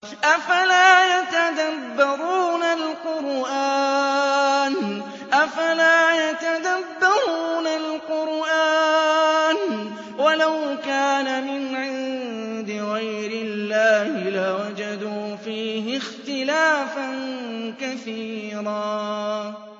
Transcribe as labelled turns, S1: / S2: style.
S1: أَفَلَا يَتَدَبَّرُونَ الْقُرْآنَ ۚ وَلَوْ كَانَ مِنْ عِندِ غَيْرِ اللَّهِ لَوَجَدُوا فِيهِ اخْتِلَافًا كَثِيرًا